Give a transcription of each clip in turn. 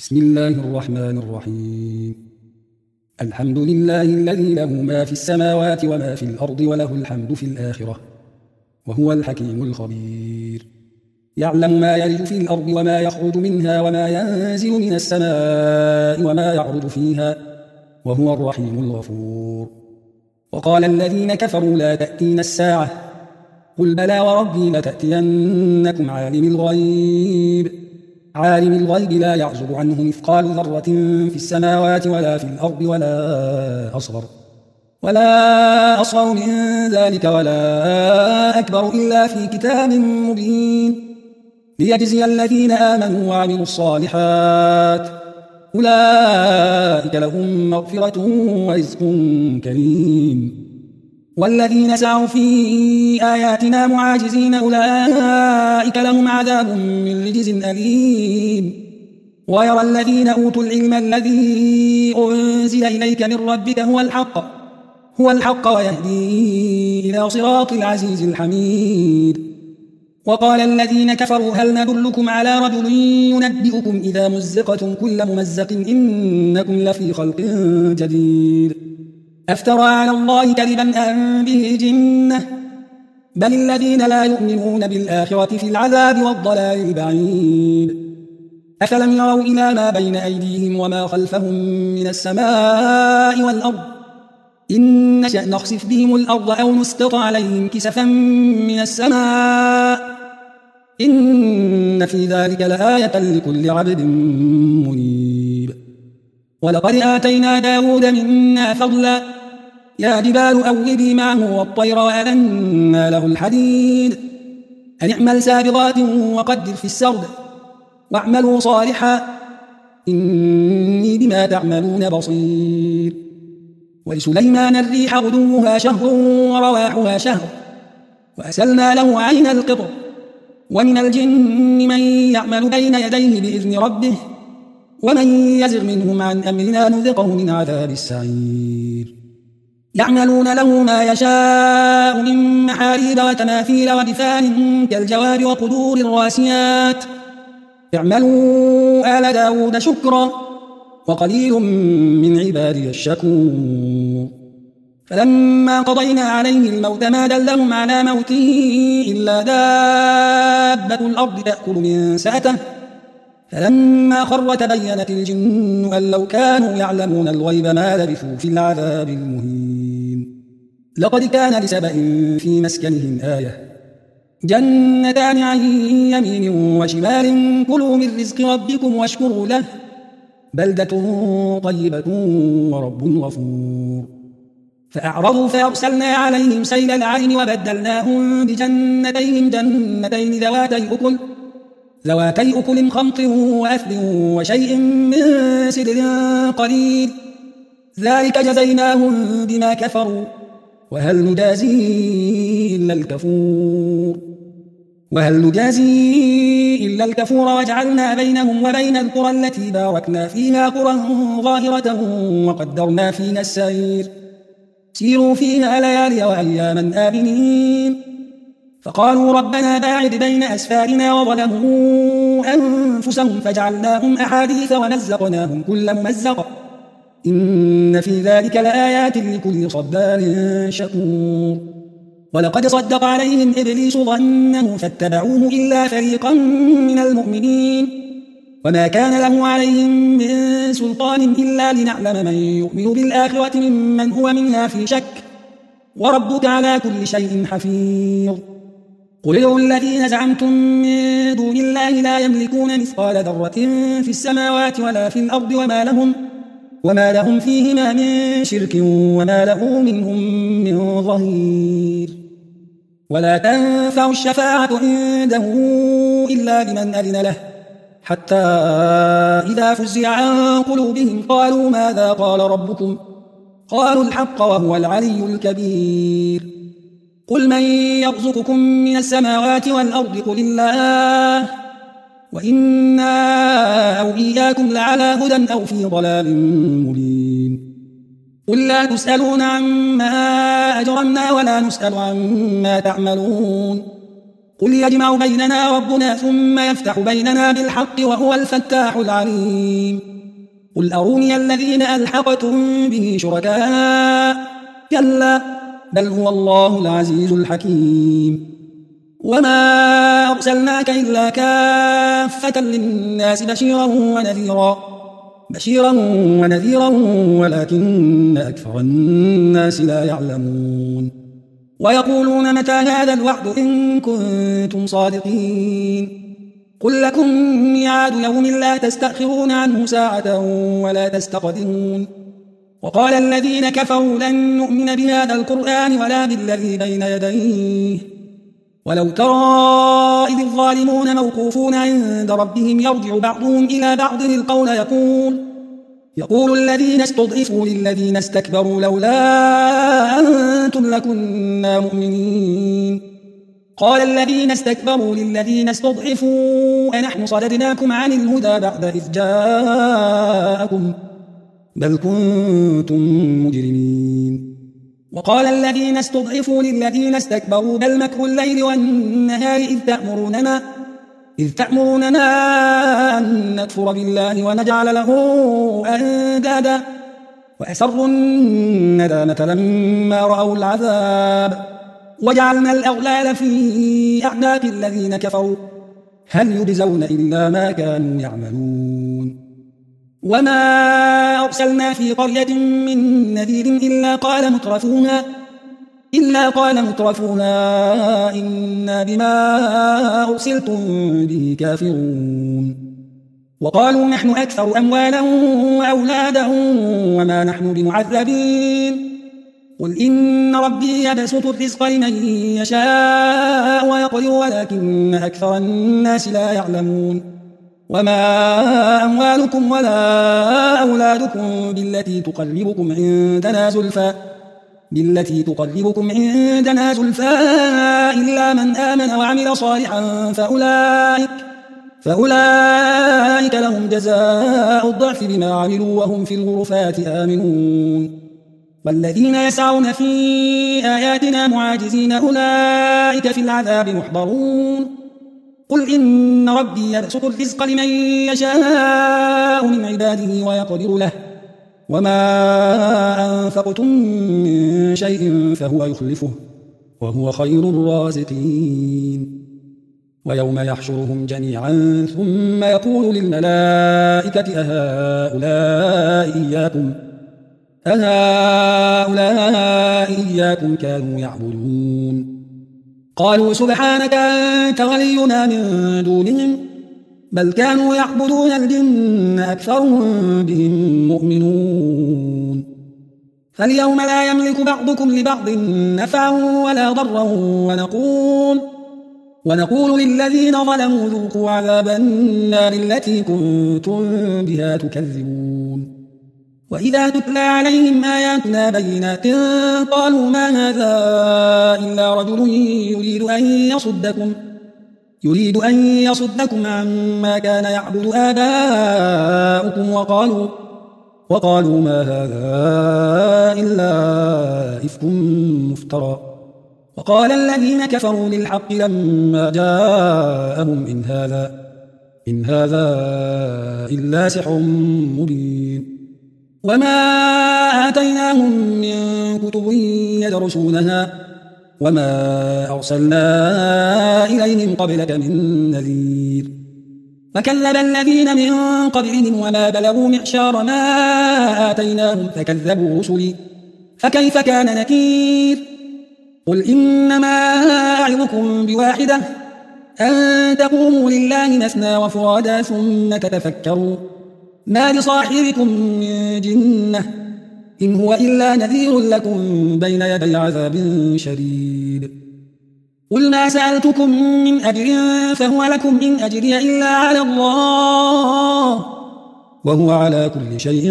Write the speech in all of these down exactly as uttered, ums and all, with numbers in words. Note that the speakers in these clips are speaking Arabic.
بسم الله الرحمن الرحيم. الحمد لله الذي له ما في السماوات وما في الأرض وله الحمد في الآخرة وهو الحكيم الخبير. يعلم ما يلج في الأرض وما يخرج منها وما ينزل من السماء وما يعرض فيها وهو الرحيم الغفور. وقال الذين كفروا لا تأتينا الساعة قل بلى وربي لتأتينكم عالم الغيب عالم الغيب لا يعزب عنه مثقال ذرة في السماوات ولا في الأرض ولا أصغر ولا أصغر من ذلك ولا أكبر إلا في كتاب مبين ليجزي الذين آمنوا وعملوا الصالحات أولئك لهم مغفرة ورزق كريم. والذين سعوا في آياتنا معاجزين أولئك لهم عذاب من رجز أليم. ويرى الذين أوتوا العلم الذي أنزل إليك من ربك هو الحق هو الحق ويهدي إلى صراط العزيز الحميد. وقال الذين كفروا هل ندلكم على رجل ينبئكم إذا مزقتم كل ممزق إنكم لفي خلق جديد أفترى على الله كذبا أم به جنة بل الذين لا يؤمنون بالآخرة في العذاب والضلال البعيد. أفلم يروا إلى ما بين أيديهم وما خلفهم من السماء والأرض إن نشأ نخسف بهم الأرض أو نسقط عليهم كسفا من السماء إن في ذلك لآية لكل عبد منيب. ولقد آتينا داود منا فضلا يا جبال أوبي معه والطير وألنا له الحديد أن اعمل سابغات وقدر في السرد واعملوا صالحا إني بما تعملون بصير. ولسليمان الريح غدوها شهر ورواحها شهر وأسلنا له عين القطر ومن الجن من يعمل بين يديه بإذن ربه ومن يزغ منهم عن أمرنا نذقه من عذاب السعير. يعملون له ما يشاء من محاريب وتماثيل ودفان كالجواب وقدور الراسيات اعملوا آل داود شكرا وقليل من عبادي الشكور. فلما قضينا عليه الموت ما دلهم على موته إلا دابة الأرض تأكل من سأته فلما خر تبينت الجن أن لو كانوا يعلمون الغيب ما لبثوا في العذاب المهين. لقد كان لسبأ في مسكنهم آية جنتان عن يمين وشمال كلوا من رزق ربكم واشكروا له بلدة طيبة ورب غفور. فأعرضوا فأرسلنا عليهم سيل العين وبدلناهم بجنتين جنتين ذواتي أكل ذواتي أكل خمط وأثل وشيء من سدر قليل ذلك جزيناهم بما كفروا وهل نجازي إلا الكفور وهل نجازي إلا الكفور. وجعلنا بينهم وبين القرى التي باركنا فيها قرى ظاهرة وقدرنا فيها السير سيروا فيها ليالي وأياما آمنين. فقالوا ربنا باعد بين أسفارنا وظلموا أنفسهم فجعلناهم أحاديث ومزقناهم كل ممزق إن في ذلك لآيات لكل صبار شكور. ولقد صدق عليهم إبليس ظنه فاتبعوه إلا فريقا من المؤمنين وما كان له عليهم من سلطان إلا لنعلم من يؤمن بالآخرة ممن هو منها في شك وربك على كل شيء حفيظ. قل ادعوا الذين زعمتم من دون الله لا يملكون مثقال ذرة في السماوات ولا في الأرض وما لهم وما لهم فيهما من شرك وما له منهم من ظهير. ولا تنفع الشفاعة عنده إلا لمن أذن له حتى إذا فزع عن قلوبهم قالوا ماذا قال ربكم قالوا الحق وهو العلي الكبير. قل من يرزقكم من السماوات والأرض قل الله وإنا أو إياكم لعلى هدى أو في ضلال مبين. قل لا تسألون عما أجرمنا ولا نسأل عما تعملون قل يجمع بيننا ربنا ثم يفتح بيننا بالحق وهو الفتاح العليم قل أروني الذين ألحقتم به شركاء كلا بل هو الله العزيز الحكيم وما أرسلناك إلا كافة للناس بشيرا ونذيرا بشيرا ونذيرا ولكن أكثر الناس لا يعلمون ويقولون متى هذا الوعد إن كنتم صادقين قل لكم ميعاد يوم لا تستأخرون عنه ساعة ولا تستقدمون وقال الذين كفروا لن نؤمن بهذا القرآن ولا بالذي بين يديه ولو ترى إذ الظالمون موقوفون عند ربهم يرجع بعضهم إلى بعض القول يقول يقول الذين استضعفوا للذين استكبروا لولا أنتم لكنا مؤمنين قال الذين استكبروا للذين استضعفوا أنحن صددناكم عن الهدى بعد إذ جاءكم بل كنتم مجرمين وقال الذين استضعفوا للذين استكبروا بل مكر الليل والنهار إذ تأمروننا إذ تأمروننا أن نكفر بالله ونجعل له أندادا وأسروا الندامة لما رأوا العذاب وجعلنا الأغلال في أعناق الذين كفروا هل يجزون إلا ما كانوا يعملون وما أرسلنا في قرية من نذير إلا قال مترفوها إلا قال مترفوها إنا بما أرسلتم به كافرون وقالوا نحن أكثر أموالا وأولادا وما نحن بمعذبين قل إن ربي يبسط الرزق لمن يشاء ويقدر ولكن أكثر الناس لا يعلمون وما أموالكم ولا أولادكم بالتي تقربكم عندنا زلفى بالتي تقربكم عندنا زلفى إلا من آمن وعمل صالحا فأولئك فأولئك لهم جزاء الضعف بما عملوا وهم في الغرفات آمنون والذين يسعون في آياتنا معاجزين أولئك في العذاب محضرون قل إن ربي يبسط الرزق لمن يشاء من عباده ويقدر له وما أنفقتم من شيء فهو يخلفه وهو خير الرازقين ويوم يحشرهم جميعا ثم يقول للملائكة أهؤلاء إياكم أهؤلاء إياكم كانوا يعبدون قالوا سبحانك أنت ولينا من دونهم بل كانوا يعبدون الجن أكثرهم بهم مؤمنون فاليوم لا يملك بعضكم لبعض نفعا ولا ضرا ونقول ونقول للذين ظلموا ذوقوا عذاب النار التي كنتم بها تكذبون وإذا تتلى عليهم آياتنا بينات قالوا ما هذا إلا رجل يريد أن يصدكم يريد أن يصدكم عما كان يعبد آباؤكم وقالوا وقالوا ما هذا إلا إفك مفترى وقال الذين كفروا للحق لما جاءهم إن هذا إن هذا إلا سحر مبين وما آتيناهم من كتب يدرسونها وما أرسلنا إليهم قبلك من نذير فكذب الذين من قبلهم وما بلغوا معشار ما آتيناهم فكذبوا رسلي فكيف كان نكير قل إنما أعظكم بواحدة أن تقوموا لله مثنى وفرادا ثم تتفكروا ما لصاحبكم من جنة إن هو إلا نذير لكم بين يدي عذاب شديد قل ما سألتكم من أجر فهو لكم إن أجري إلا على الله وهو على كل شيء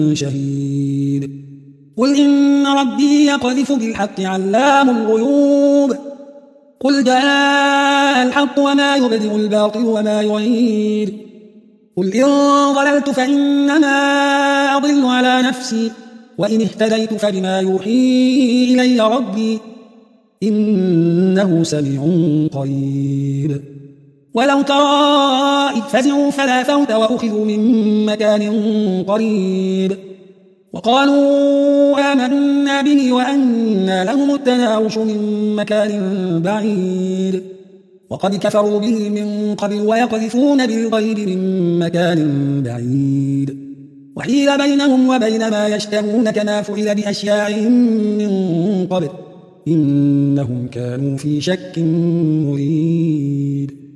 شهيد قل إن ربي يقذف بالحق علام الغيوب قل جاء الحق وما يبدئ الباطل وما يعيد قل إن ضللت فإنما أضل على نفسي وإن اهتديت فبما يوحي إلي ربي إنه سميع قريب. ولو ترى إذ فزعوا فلا فوت وأخذوا من مكان قريب وقالوا آمنا به وأنى لهم التناوش من مكان بعيد وقد كفروا به من قبل ويقذفون بالغيب من مكان بعيد وحيل بينهم وبين ما يشتهون كما فعل بأشياعهم من قبل إنهم كانوا في شك مريب.